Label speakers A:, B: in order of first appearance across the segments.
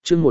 A: chương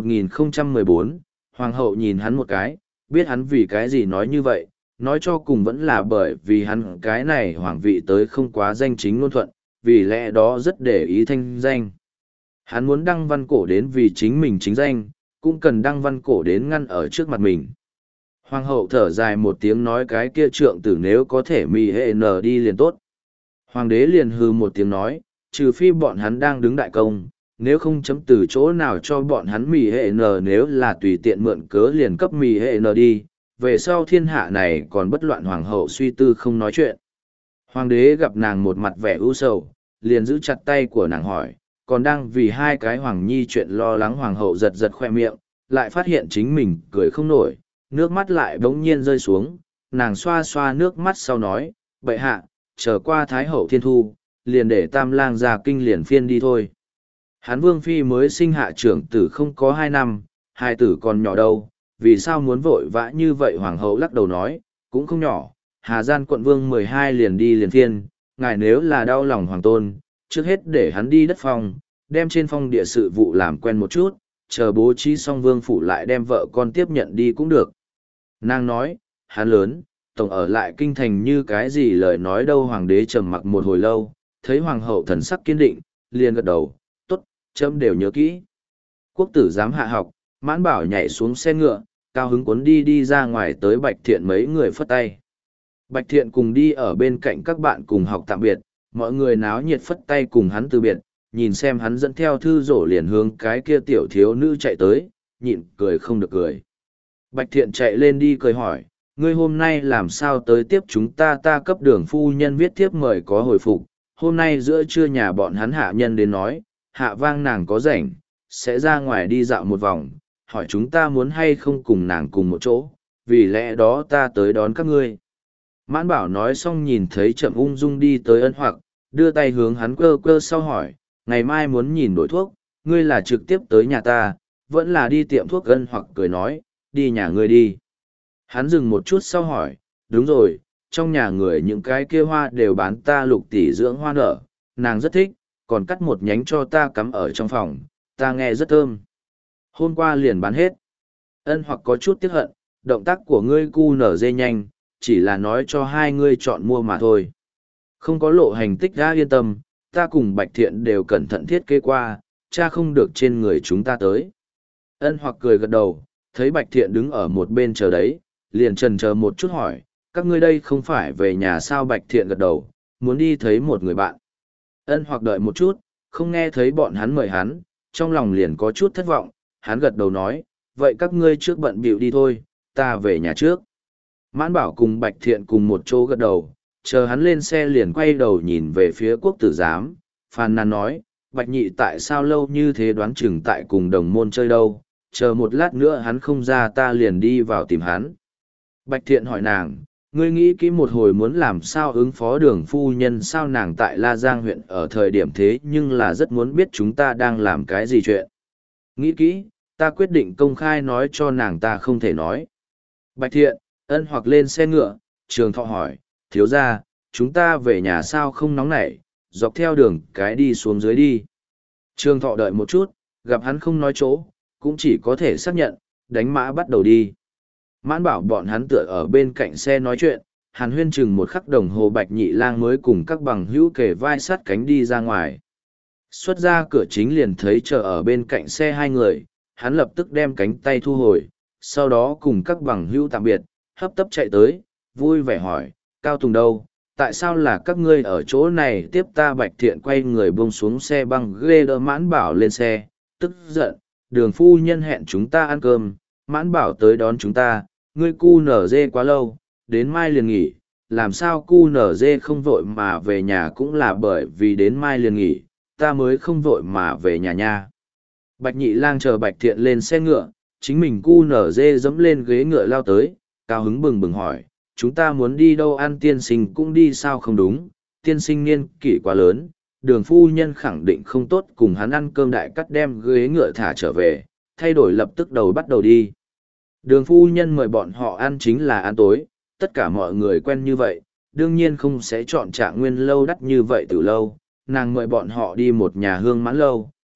A: 1014, Hoàng hậu nhìn hắn một cái, biết hắn vì cái gì nói như vậy, nói cho cùng vẫn là bởi vì hắn cái này hoàng vị tới không quá danh chính ngôn thuận, vì lẽ đó rất để ý thanh danh. Hắn muốn đăng văn cổ đến vì chính mình chính danh, cũng cần đăng văn cổ đến ngăn ở trước mặt mình. Hoàng hậu thở dài một tiếng nói cái kia trượng tử nếu có thể mì hệ nở đi liền tốt. Hoàng đế liền hừ một tiếng nói, trừ phi bọn hắn đang đứng đại công, nếu không chấm từ chỗ nào cho bọn hắn mì hệ nở nếu là tùy tiện mượn cớ liền cấp mì hệ nở đi, về sau thiên hạ này còn bất loạn hoàng hậu suy tư không nói chuyện. Hoàng đế gặp nàng một mặt vẻ ưu sầu, liền giữ chặt tay của nàng hỏi, còn đang vì hai cái hoàng nhi chuyện lo lắng hoàng hậu giật giật khoe miệng, lại phát hiện chính mình cười không nổi, nước mắt lại bỗng nhiên rơi xuống, nàng xoa xoa nước mắt sau nói, bệ hạ, trở qua thái hậu thiên thu, liền để tam lang ra kinh liền phiên đi thôi. Hán vương phi mới sinh hạ trưởng tử không có 2 năm, hai tử còn nhỏ đâu, vì sao muốn vội vã như vậy hoàng hậu lắc đầu nói, cũng không nhỏ, Hà Gian quận vương 12 liền đi liền phiên, ngài nếu là đau lòng hoàng tôn, trước hết để hắn đi đất phong, đem trên phong địa sự vụ làm quen một chút, chờ bố trí xong vương phủ lại đem vợ con tiếp nhận đi cũng được. Nàng nói, hắn lớn, tổng ở lại kinh thành như cái gì lời nói đâu hoàng đế trầm mặc một hồi lâu, thấy hoàng hậu thần sắc kiên định, liền gật đầu, tốt, chấm đều nhớ kỹ. Quốc tử giám hạ học, Mãn Bảo nhảy xuống xe ngựa, cao hứng cuốn đi ra ngoài tới Bạch Thiện mấy người phất tay. Bạch Thiện cùng đi ở bên cạnh các bạn cùng học tạm biệt, mọi người náo nhiệt phất tay cùng hắn từ biệt, nhìn xem hắn dẫn theo thư rổ liền hướng cái kia tiểu thiếu nữ chạy tới, nhịn cười không được cười. Bạch Thiện chạy lên đi cười hỏi, ngươi hôm nay làm sao tới tiếp chúng ta cấp đường phu nhân viết tiếp mời có hồi phục, hôm nay giữa trưa nhà bọn hắn hạ nhân đến nói, hạ vang nàng có rảnh, sẽ ra ngoài đi dạo một vòng, hỏi chúng ta muốn hay không cùng nàng cùng một chỗ, vì lẽ đó ta tới đón các ngươi. Mãn Bảo nói xong nhìn thấy Trầm ung dung đi tới Ân Hoặc, đưa tay hướng hắn cơ cơ sau hỏi, ngày mai muốn nhìn đổi thuốc, ngươi là trực tiếp tới nhà ta, vẫn là đi tiệm thuốc. Ân Hoặc cười nói, đi nhà ngươi đi. Hắn dừng một chút sau hỏi, đúng rồi, trong nhà người những cái kia hoa đều bán ta Lục tỷ dưỡng hoa nở, nàng rất thích, còn cắt một nhánh cho ta cắm ở trong phòng, ta nghe rất thơm. Hôm qua liền bán hết. Ân Hoặc có chút tiếc hận, động tác của ngươi cu nở dê nhanh, chỉ là nói cho hai ngươi chọn mua mà thôi. Không có lộ hành tích ra yên tâm, ta cùng Bạch Thiện đều cẩn thận thiết kế qua, cha không được trên người chúng ta tới. Ân Hoặc cười gật đầu, thấy Bạch Thiện đứng ở một bên chờ đấy, liền chần chờ một chút hỏi, các ngươi đây không phải về nhà sao? Bạch Thiện gật đầu, muốn đi thấy một người bạn. Ân Hoặc đợi một chút, không nghe thấy bọn hắn mời hắn, trong lòng liền có chút thất vọng, hắn gật đầu nói, vậy các ngươi trước bận bịu đi thôi, ta về nhà trước. Mãn Bảo cùng Bạch Thiện cùng một chỗ gật đầu, chờ hắn lên xe liền quay đầu nhìn về phía quốc tử giám, phàn nàn nói, Bạch Nhị tại sao lâu như thế đoán chừng tại cùng đồng môn chơi đâu, chờ một lát nữa hắn không ra ta liền đi vào tìm hắn. Bạch Thiện hỏi nàng, ngươi nghĩ kỹ một hồi muốn làm sao ứng phó đường phu nhân sao? Nàng tại La Giang huyện ở thời điểm thế nhưng là rất muốn biết chúng ta đang làm cái gì chuyện. Nghĩ kỹ, ta quyết định công khai nói cho nàng ta không thể nói. Bạch Thiện, Ân Hoặc lên xe ngựa, Trường Thọ hỏi, thiếu gia, chúng ta về nhà sao không nóng nảy, dọc theo đường cái đi xuống dưới đi. Trường Thọ đợi một chút, gặp hắn không nói chỗ, cũng chỉ có thể xác nhận, đánh mã bắt đầu đi. Mãn Bảo bọn hắn tựa ở bên cạnh xe nói chuyện, Hàn Huyên chừng một khắc đồng hồ Bạch Nhị Lang mới cùng các bằng hữu kề vai sát cánh đi ra ngoài. Xuất ra cửa chính liền thấy chờ ở bên cạnh xe hai người, hắn lập tức đem cánh tay thu hồi, sau đó cùng các bằng hữu tạm biệt, hấp tấp chạy tới, vui vẻ hỏi, Cao Tùng đâu, tại sao là các ngươi ở chỗ này tiếp ta? Bạch Thiện quay người buông xuống xe băng ghê đỡ Mãn Bảo lên xe, tức giận, đường phu nhân hẹn chúng ta ăn cơm, Mãn Bảo tới đón chúng ta, ngươi cu nở dê quá lâu, đến mai liền nghỉ, làm sao cu nở dê không vội mà về nhà cũng là bởi vì đến mai liền nghỉ, ta mới không vội mà về nhà nha. Bạch Nhị Lang chờ Bạch Thiện lên xe ngựa, chính mình cu nở dê dẫm lên ghế ngựa lao tới, cao hứng bừng bừng hỏi, chúng ta muốn đi đâu ăn? Tiên sinh cũng đi sao? Không đúng, tiên sinh niên kỷ quá lớn, đường phu nhân khẳng định không tốt cùng hắn ăn cơm. Đại cắt đem ghế ngựa thả trở về, thay đổi lập tức bắt đầu đi. Đường phu nhân mời bọn họ ăn chính là ăn tối, tất cả mọi người quen như vậy, đương nhiên không sẽ chọn Trạng Nguyên lâu đắt như vậy từ lâu, nàng mời bọn họ đi một nhà Hương Mãn lâu,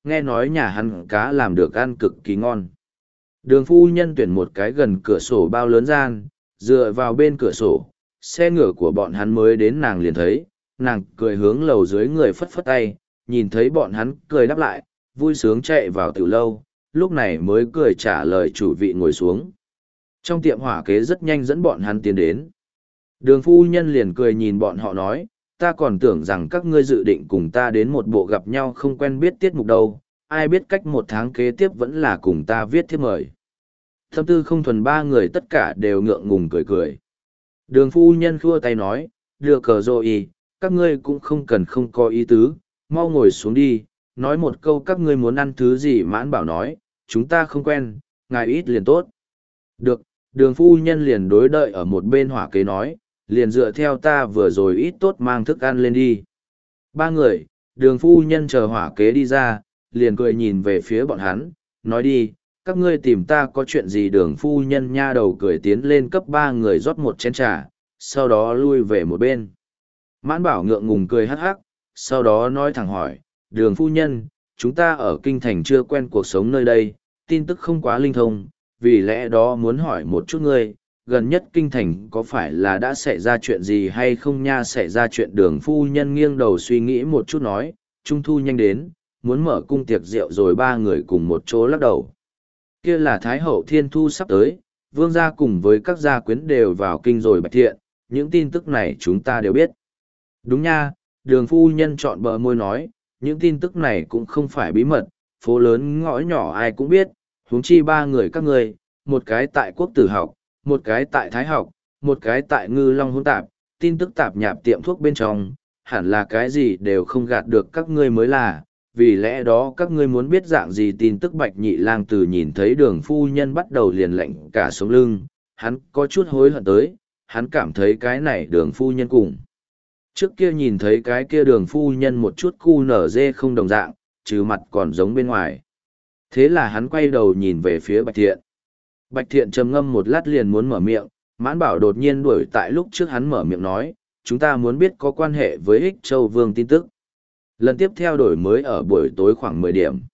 A: nghe nói nhà hắn cá làm được ăn cực kỳ ngon. Đường phu nhân tuyển một cái gần cửa sổ bao lớn gian, dựa vào bên cửa sổ, xe ngựa của bọn hắn mới đến nàng liền thấy, nàng cười hướng lầu dưới người phất phất tay, nhìn thấy bọn hắn cười đáp lại, vui sướng chạy vào tiểu lâu, lúc này mới cười trả lời chủ vị ngồi xuống. Trong tiệm hỏa kế rất nhanh dẫn bọn hắn tiến đến. Đường phu nhân liền cười nhìn bọn họ nói, ta còn tưởng rằng các ngươi dự định cùng ta đến một bộ gặp nhau không quen biết tiết mục đâu, ai biết cách một tháng kế tiếp vẫn là cùng ta viết thiếp mời. Thâm tư không thuần ba người tất cả đều ngượng ngùng cười cười. Đường phu nhân khua tay nói, đưa cờ rồi, các ngươi cũng không cần không có ý tứ, mau ngồi xuống đi, nói một câu các ngươi muốn ăn thứ gì. Mãn Bảo nói, chúng ta không quen, ngài ít liền tốt. Được, đường phu nhân liền đối đợi ở một bên hỏa kế nói, liền dựa theo ta vừa rồi ít tốt mang thức ăn lên đi. Ba người, đường phu nhân chờ hỏa kế đi ra, liền cười nhìn về phía bọn hắn, nói đi, các ngươi tìm ta có chuyện gì. Đường phu nhân nha đầu cười tiến lên cấp ba người rót một chén trà, sau đó lui về một bên. Mãn Bảo ngượng ngùng cười hắc hắc, sau đó nói thẳng hỏi, đường phu nhân, chúng ta ở kinh thành chưa quen cuộc sống nơi đây, tin tức không quá linh thông, vì lẽ đó muốn hỏi một chút ngươi, gần nhất kinh thành có phải là đã xảy ra chuyện gì hay không nha. Xảy ra chuyện. Đường phu nhân nghiêng đầu suy nghĩ một chút nói, trung thu nhanh đến, muốn mở cung tiệc rượu rồi. Ba người cùng một chỗ lắc đầu. Kia là Thái hậu Thiên Thu sắp tới, vương gia cùng với các gia quyến đều vào kinh rồi. Bạch Thiện, những tin tức này chúng ta đều biết. Đúng nha, đường phu nhân chọn bờ môi nói, những tin tức này cũng không phải bí mật, phố lớn ngõ nhỏ ai cũng biết, huống chi ba người các ngươi, một cái tại Quốc Tử học, một cái tại Thái học, một cái tại Ngư Long hỗn tạp, tin tức tạp nhạp tiệm thuốc bên trong, hẳn là cái gì đều không gạt được các ngươi mới là, vì lẽ đó các ngươi muốn biết dạng gì tin tức. Bạch Nhị Lang từ nhìn thấy đường phu nhân bắt đầu liền lạnh cả sống lưng, hắn có chút hối hận tới, hắn cảm thấy cái này đường phu nhân cùng. Trước kia nhìn thấy cái kia đường phu nhân một chút cu nở dê không đồng dạng, trừ mặt còn giống bên ngoài. Thế là hắn quay đầu nhìn về phía Bạch Thiện. Bạch Thiện trầm ngâm một lát liền muốn mở miệng, Mãn Bảo đột nhiên đuổi tại lúc trước hắn mở miệng nói, chúng ta muốn biết có quan hệ với Ích Châu Vương tin tức. Lần tiếp theo đổi mới ở buổi tối khoảng 10 điểm.